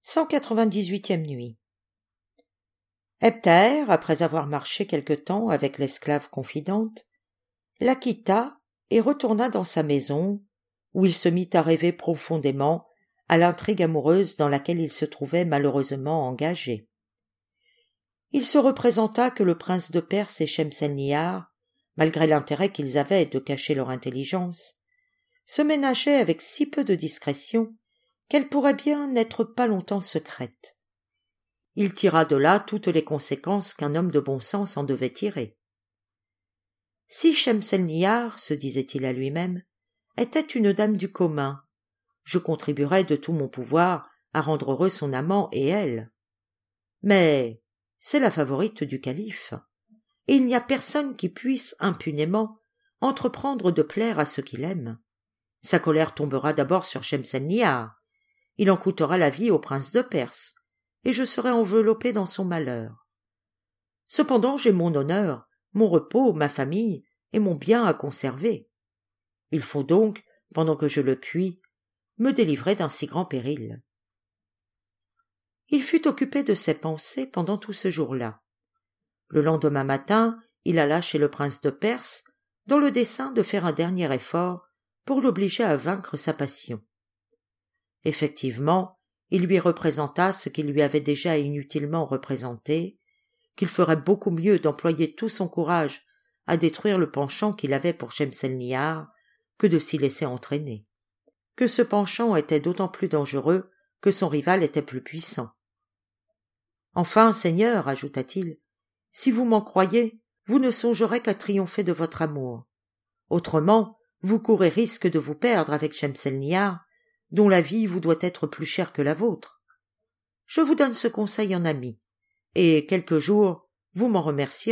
198e nuit. Ebtaer, après avoir marché quelque temps avec l'esclave confidente, la quitta et retourna dans sa maison, où il se mit à rêver profondément à l'intrigue amoureuse dans laquelle il se trouvait malheureusement engagé. Il se représenta que le prince de Perse et Shemselnihar, malgré l'intérêt qu'ils avaient de cacher leur intelligence, se ménageaient avec si peu de discrétion qu'elle pourrait bien n'être pas longtemps secrète. Il tira de là toutes les conséquences qu'un homme de bon sens en devait tirer. Si Shemselnihar, se disait-il à lui-même, était une dame du commun, je contribuerais de tout mon pouvoir à rendre heureux son amant et elle. Mais c'est la favorite du calife, et il n'y a personne qui puisse impunément entreprendre de plaire à ceux qu'il aime. Sa colère tombera d'abord sur Shemselnihar, il en coûtera la vie au prince de Perse, et je serai enveloppé dans son malheur. Cependant j'ai mon honneur, mon repos, ma famille et mon bien à conserver. Il faut donc, pendant que je le puis, me délivrer d'un si grand péril. Il fut occupé de ses pensées pendant tout ce jour-là. Le lendemain matin, il alla chez le prince de Perse, dans le dessein de faire un dernier effort pour l'obliger à vaincre sa passion. Effectivement, il lui représenta ce qu'il lui avait déjà inutilement représenté, qu'il ferait beaucoup mieux d'employer tout son courage à détruire le penchant qu'il avait pour Shemselnihar que de s'y laisser entraîner, que ce penchant était d'autant plus dangereux que son rival était plus puissant. « Enfin, Seigneur, ajouta-t-il, si vous m'en croyez, vous ne songerez qu'à triompher de votre amour. Autrement, vous courez risque de vous perdre avec Shemselnihar, dont la vie vous doit être plus chère que la vôtre. Je vous donne ce conseil en ami, et quelques jours, vous m'en remercierez. »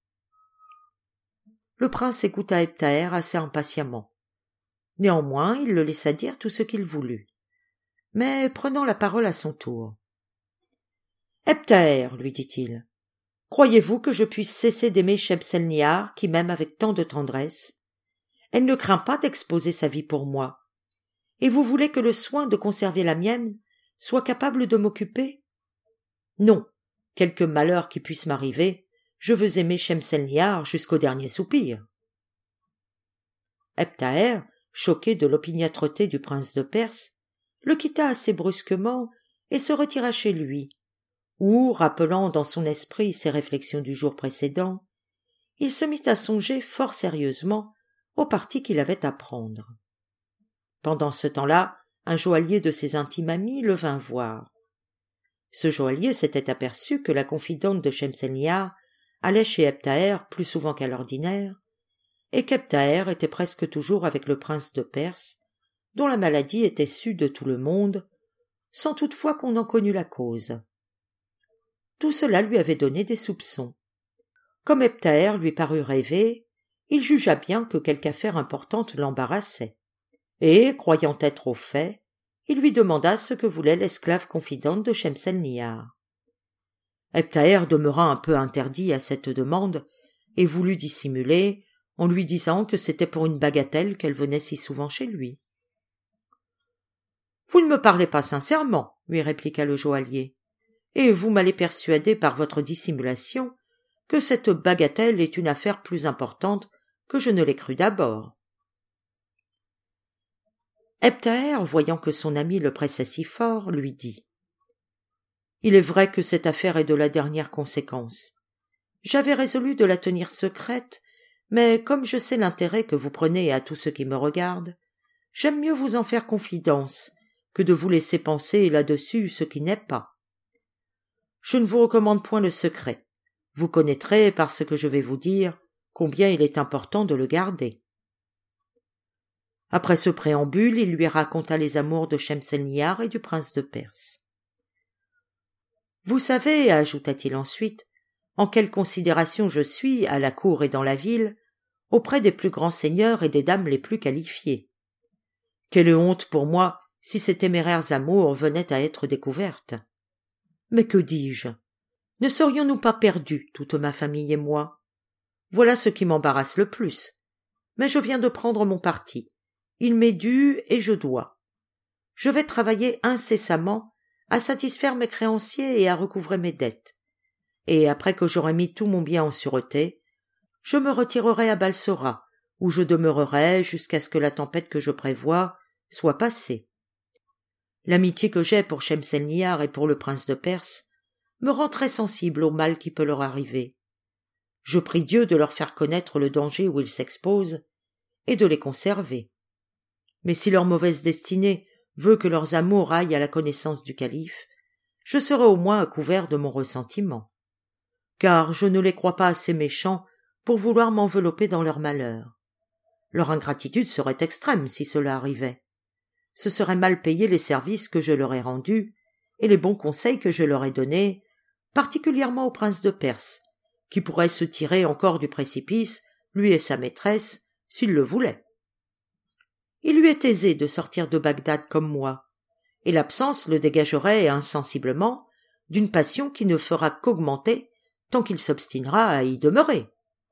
Le prince écouta Ebtaer assez impatiemment. Néanmoins, il le laissa dire tout ce qu'il voulut, mais prenant la parole à son tour. « Ebtaer, lui dit-il, croyez-vous que je puisse cesser d'aimer Shemselnihar qui m'aime avec tant de tendresse? Elle ne craint pas d'exposer sa vie pour moi. Et vous voulez que le soin de conserver la mienne soit capable de m'occuper? Non, quelque malheur qui puisse m'arriver, je veux aimer Shemselnihar jusqu'au dernier soupir. » Ebtaer, choqué de l'opiniâtreté du prince de Perse, le quitta assez brusquement et se retira chez lui, où, rappelant dans son esprit ses réflexions du jour précédent, il se mit à songer fort sérieusement au parti qu'il avait à prendre. Pendant ce temps-là, un joaillier de ses intimes amis le vint voir. Ce joaillier s'était aperçu que la confidente de Shemselnihar allait chez Ebtaer plus souvent qu'à l'ordinaire, et qu'Ebtaer était presque toujours avec le prince de Perse, dont la maladie était sue de tout le monde, sans toutefois qu'on en connût la cause. Tout cela lui avait donné des soupçons. Comme Ebtaer lui parut rêver, il jugea bien que quelque affaire importante l'embarrassait, et, croyant être au fait, il lui demanda ce que voulait l'esclave confidente de Shemselnihar. Ebtaer demeura un peu interdit à cette demande et voulut dissimuler en lui disant que c'était pour une bagatelle qu'elle venait si souvent chez lui. « Vous ne me parlez pas sincèrement, » lui répliqua le joaillier, « et vous m'allez persuader par votre dissimulation que cette bagatelle est une affaire plus importante que je ne l'ai cru d'abord. » Ebtaer, voyant que son ami le pressait si fort, lui dit « Il est vrai que cette affaire est de la dernière conséquence. J'avais résolu de la tenir secrète, mais comme je sais l'intérêt que vous prenez à tout ce qui me regarde, j'aime mieux vous en faire confidence que de vous laisser penser là-dessus ce qui n'est pas. Je ne vous recommande point le secret. Vous connaîtrez, par ce que je vais vous dire, combien il est important de le garder. » Après ce préambule, il lui raconta les amours de Shemselnihar et du prince de Perse. « Vous savez, ajouta-t-il ensuite, en quelle considération je suis, à la cour et dans la ville, auprès des plus grands seigneurs et des dames les plus qualifiées. Quelle honte pour moi si ces téméraires amours venaient à être découvertes. Mais que dis-je? Ne serions-nous pas perdus, toute ma famille et moi? Voilà ce qui m'embarrasse le plus. Mais je viens de prendre mon parti. Il m'est dû et je dois. Je vais travailler incessamment à satisfaire mes créanciers et à recouvrer mes dettes. Et après que j'aurai mis tout mon bien en sûreté, je me retirerai à Balsora, où je demeurerai jusqu'à ce que la tempête que je prévois soit passée. L'amitié que j'ai pour Shemselnihar et pour le prince de Perse me rend très sensible au mal qui peut leur arriver. Je prie Dieu de leur faire connaître le danger où ils s'exposent et de les conserver. Mais si leur mauvaise destinée veut que leurs amours aillent à la connaissance du calife, je serai au moins à couvert de mon ressentiment, car je ne les crois pas assez méchants pour vouloir m'envelopper dans leur malheur. Leur ingratitude serait extrême si cela arrivait. Ce serait mal payer les services que je leur ai rendus et les bons conseils que je leur ai donnés, particulièrement au prince de Perse, qui pourrait se tirer encore du précipice, lui et sa maîtresse, s'il le voulait. Il lui est aisé de sortir de Bagdad comme moi, et l'absence le dégagerait insensiblement d'une passion qui ne fera qu'augmenter tant qu'il s'obstinera à y demeurer.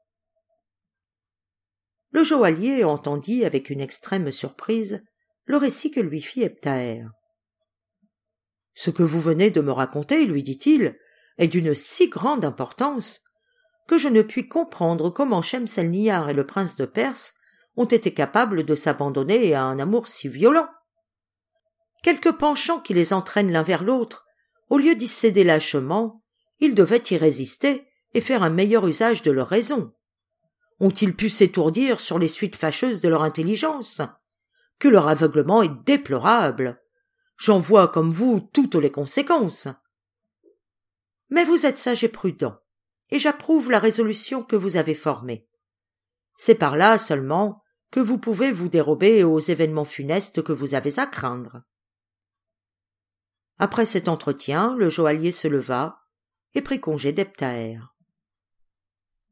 Le joaillier entendit avec une extrême surprise le récit que lui fit Ebtaher. « Ce que vous venez de me raconter, lui dit-il, est d'une si grande importance que je ne puis comprendre comment Shemselnihar et le prince de Perse ont été capables de s'abandonner à un amour si violent. Quelque penchant qui les entraîne l'un vers l'autre, au lieu d'y céder lâchement, ils devaient y résister et faire un meilleur usage de leur raison. Ont-ils pu s'étourdir sur les suites fâcheuses de leur intelligence? Que leur aveuglement est déplorable. J'en vois comme vous toutes les conséquences. Mais vous êtes sage et prudent, et j'approuve la résolution que vous avez formée. C'est par là seulement que vous pouvez vous dérober aux événements funestes que vous avez à craindre. » Après cet entretien, le joaillier se leva et prit congé d'Ebtaher.